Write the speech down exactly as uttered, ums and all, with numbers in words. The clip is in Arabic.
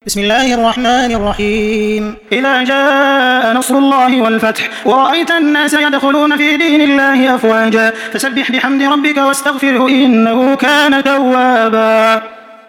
بسم الله الرحمن الرحيم إذا جاء نصر الله والفتح ورأيت الناس يدخلون في دين الله أفواجا فسبح بحمد ربك واستغفره إنه كان توابا.